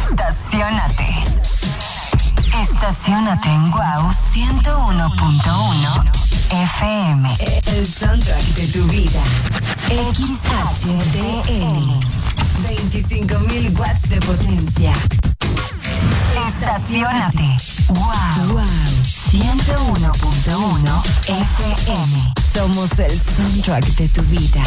Estaciónate. Estaciónate en Guau 101.1 FM. El soundtrack de tu vida. XHDN. 25.000 watts de potencia. Estaciónate. Wow. 101.1 FM. Somos el soundtrack de tu vida.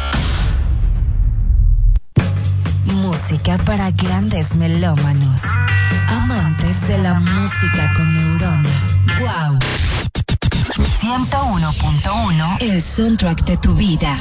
Música para grandes melómanos. Amantes de la música con neurona. Wow. 101.1. El soundtrack de tu vida.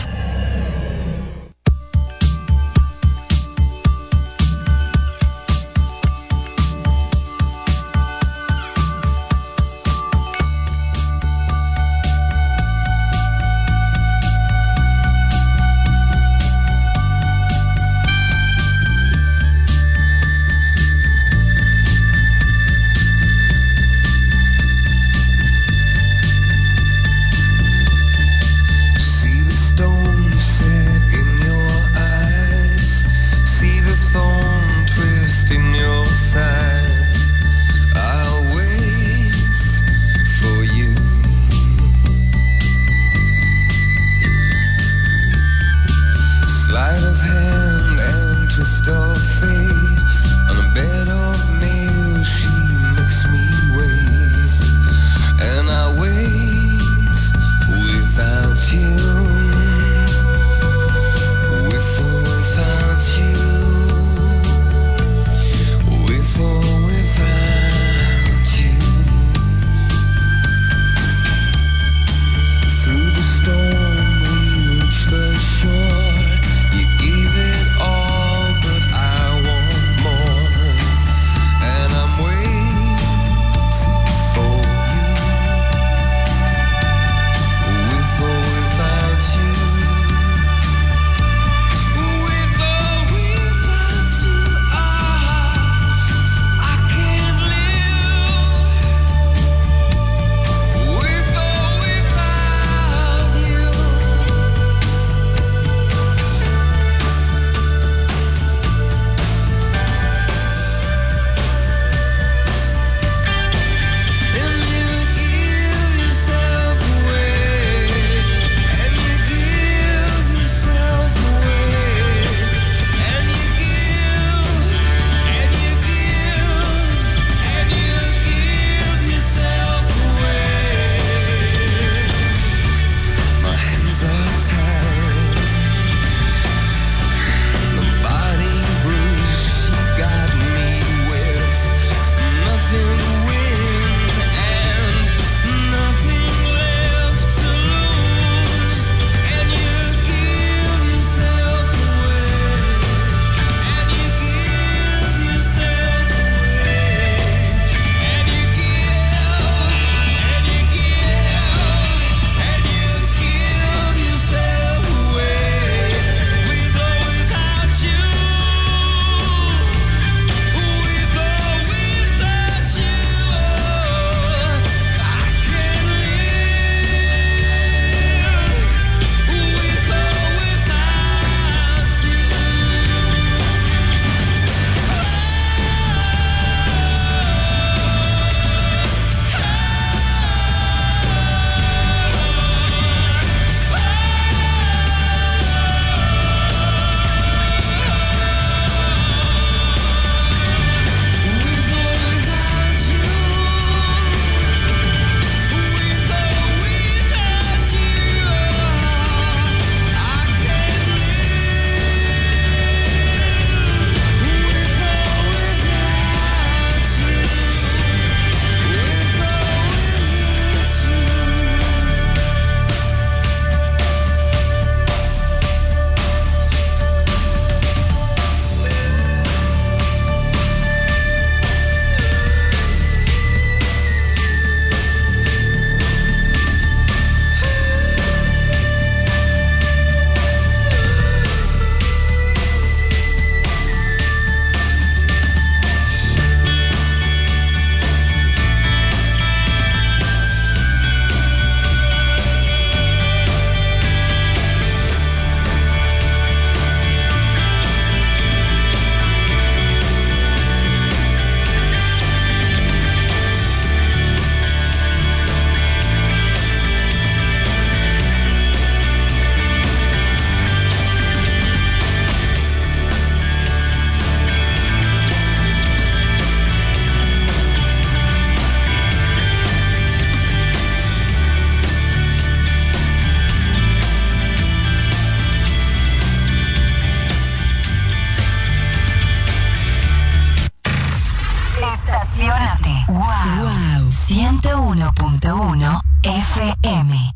Wow. 101.1 FM.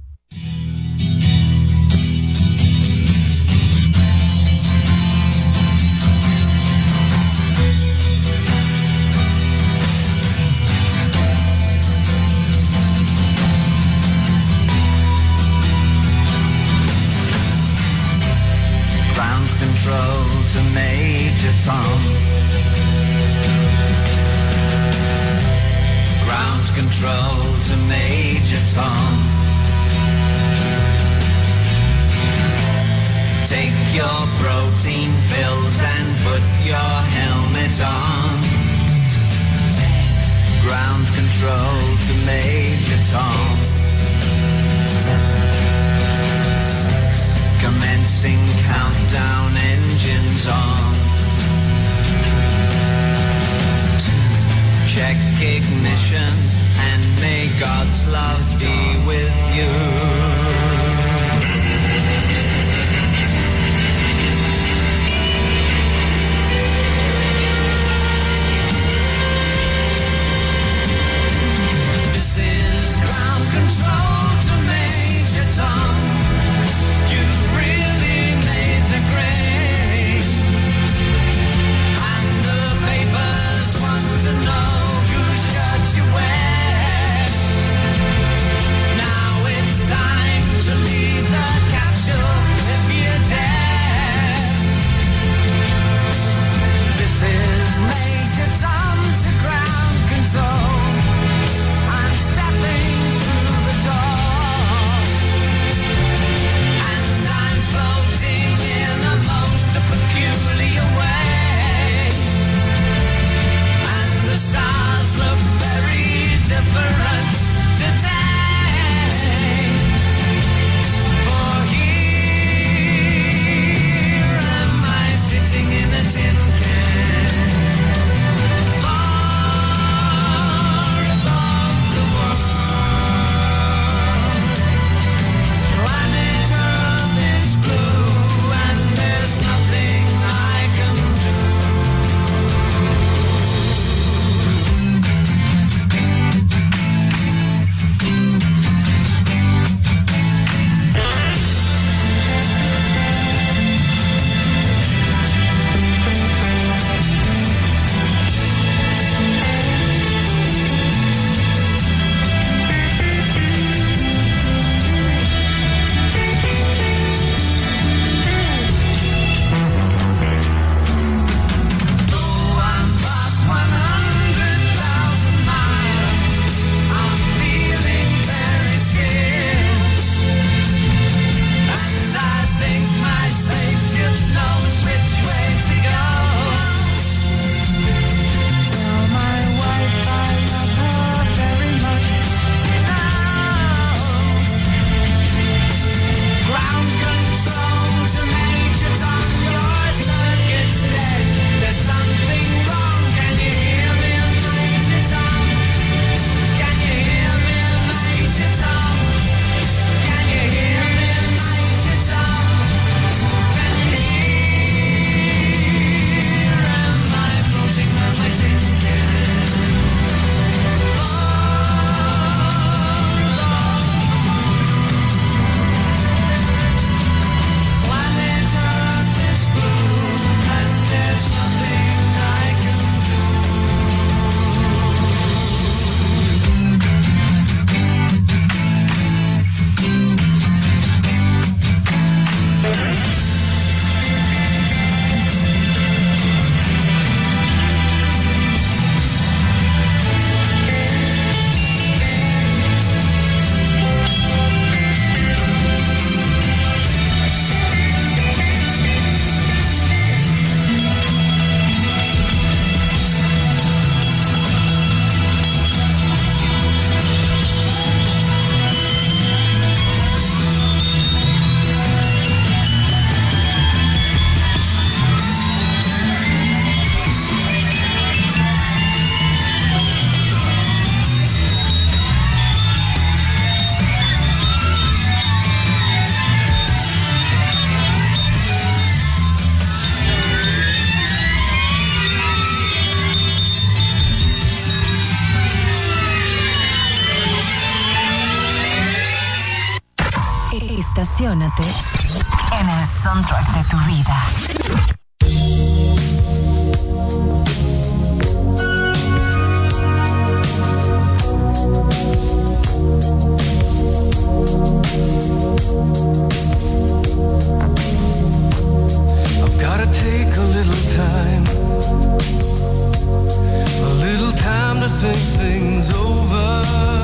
Ground control to Major Tom. Ground control to Major Tom. Take your protein pills and put your helmet on. Ground control to Major Tom. 7, 6. Commencing countdown, engines on. 2. Check ignition and may God's love be with you. This is ground control to Major Tom. You've really made the grade, and the papers want to know whose shirt you wear. Now it's Estaciónate en el soundtrack de tu vida. I've gotta take a little time to think things over.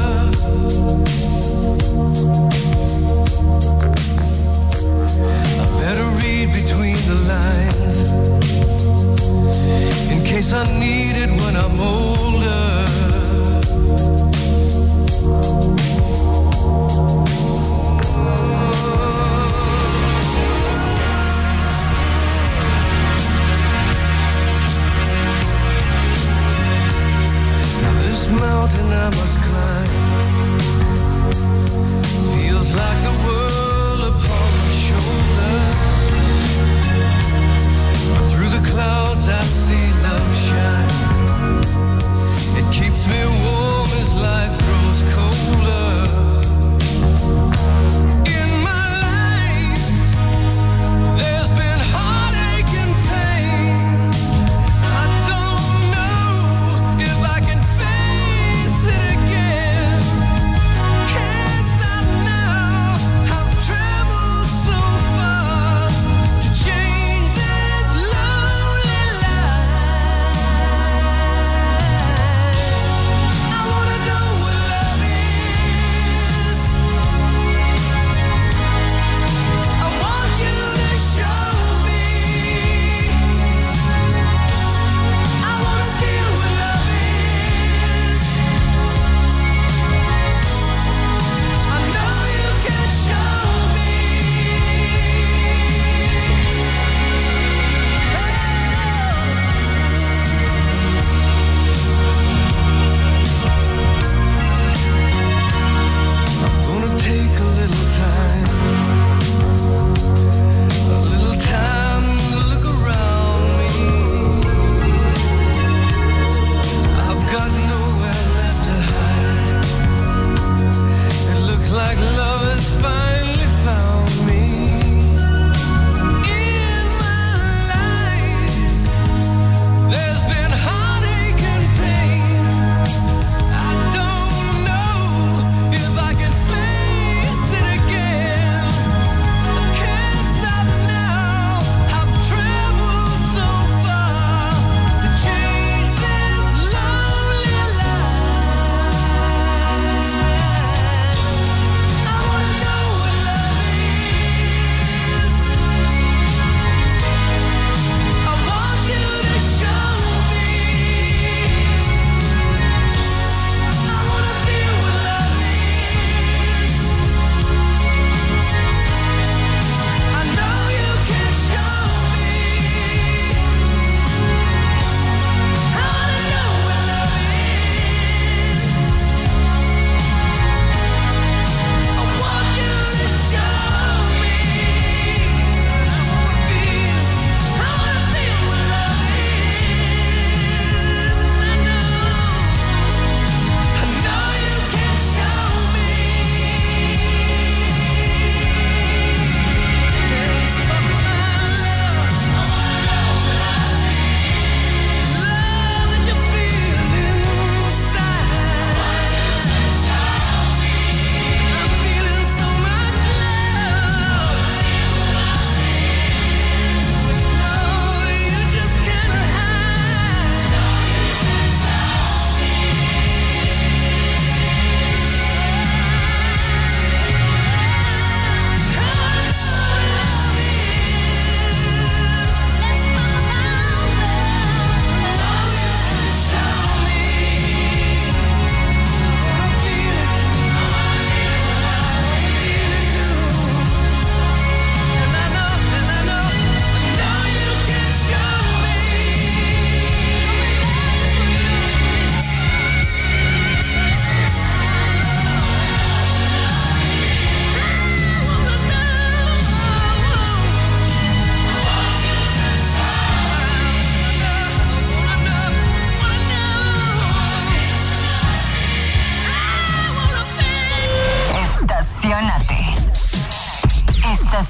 I better read between the lines in case I need it when I'm older. Mountain I must climb feels like the world upon my shoulder. Through the clouds I see love shine. It keeps me warm as life grows colder. In my life there's been heartache and pain. I don't know if I can face it again.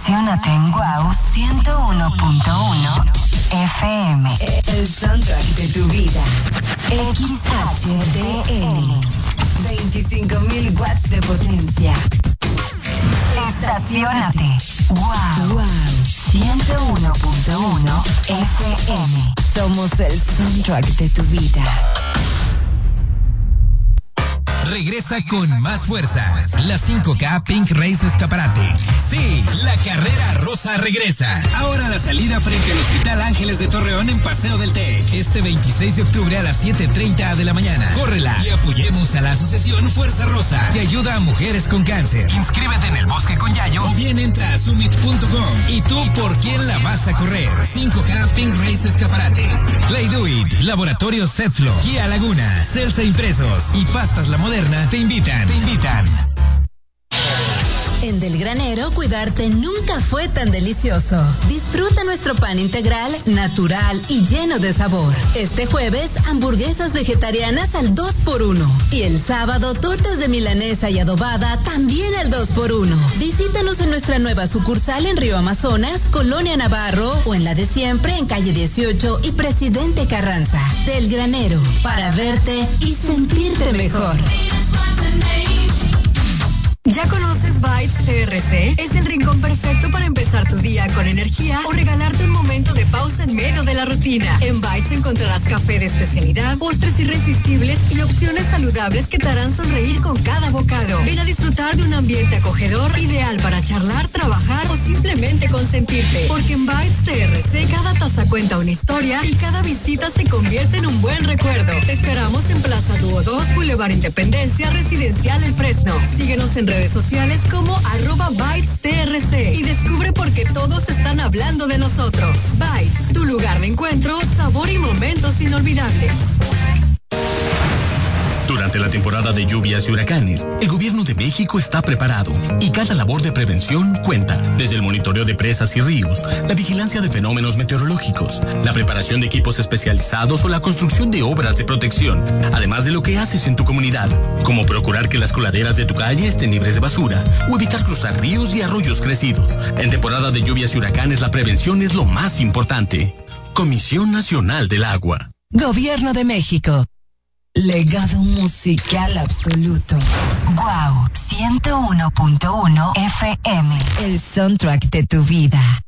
Estacionate en Wow 101.1 FM. El soundtrack de tu vida. XHDN. 25.000 watts de potencia. Estacionate. Wow 101.1 FM. Somos el soundtrack de tu vida. Regresa con más fuerza. La 5K Pink Race Escaparate. Sí, la carrera rosa regresa. Ahora la salida frente al Hospital Ángeles de Torreón en Paseo del TEC. Este 26 de octubre a las 7:30 de la mañana. Córrela y apoyemos a la Asociación Fuerza Rosa, que ayuda a mujeres con cáncer. Inscríbete en el Bosque con Yayo o bien entra a summit.com. ¿Y tú por quién la vas a correr? 5K Pink Race Escaparate. Play Do It, Laboratorio Setflo, Kia Laguna, Celsa Impresos y Pastas La Moderna te invitan. En Del Granero, cuidarte nunca fue tan delicioso. Disfruta nuestro pan integral, natural y lleno de sabor. Este jueves, hamburguesas vegetarianas al 2x1. Y el sábado, tortas de milanesa y adobada también al 2x1. Visítanos en nuestra nueva sucursal en Río Amazonas, Colonia Navarro, o en la de siempre en calle 18 y Presidente Carranza. Del Granero, para verte y sentirte mejor. ¿Ya conoces Bites TRC? Es el rincón perfecto para empezar tu día con energía o regalarte un momento de pausa en medio de la rutina. En Bites encontrarás café de especialidad, postres irresistibles y opciones saludables que te harán sonreír con cada bocado. Ven a disfrutar de un ambiente acogedor, ideal para charlar, trabajar o simplemente consentirte. Porque en Bites TRC cada taza cuenta una historia y cada visita se convierte en un buen recuerdo. Te esperamos en Plaza Dúo 2, Boulevard Independencia, Residencial El Fresno. Síguenos en redes sociales como @BitesTRC y descubre por qué todos están hablando de nosotros. Bites, tu lugar de encuentro, sabor y momentos inolvidables. Durante la temporada de lluvias y huracanes, el gobierno de México está preparado y cada labor de prevención cuenta. Desde el monitoreo de presas y ríos, la vigilancia de fenómenos meteorológicos, la preparación de equipos especializados o la construcción de obras de protección, además de lo que haces en tu comunidad, como procurar que las coladeras de tu calle estén libres de basura o evitar cruzar ríos y arroyos crecidos. En temporada de lluvias y huracanes, la prevención es lo más importante. Comisión Nacional del Agua. Gobierno de México. Legado musical absoluto. Wow 101.1 FM. El soundtrack de tu vida.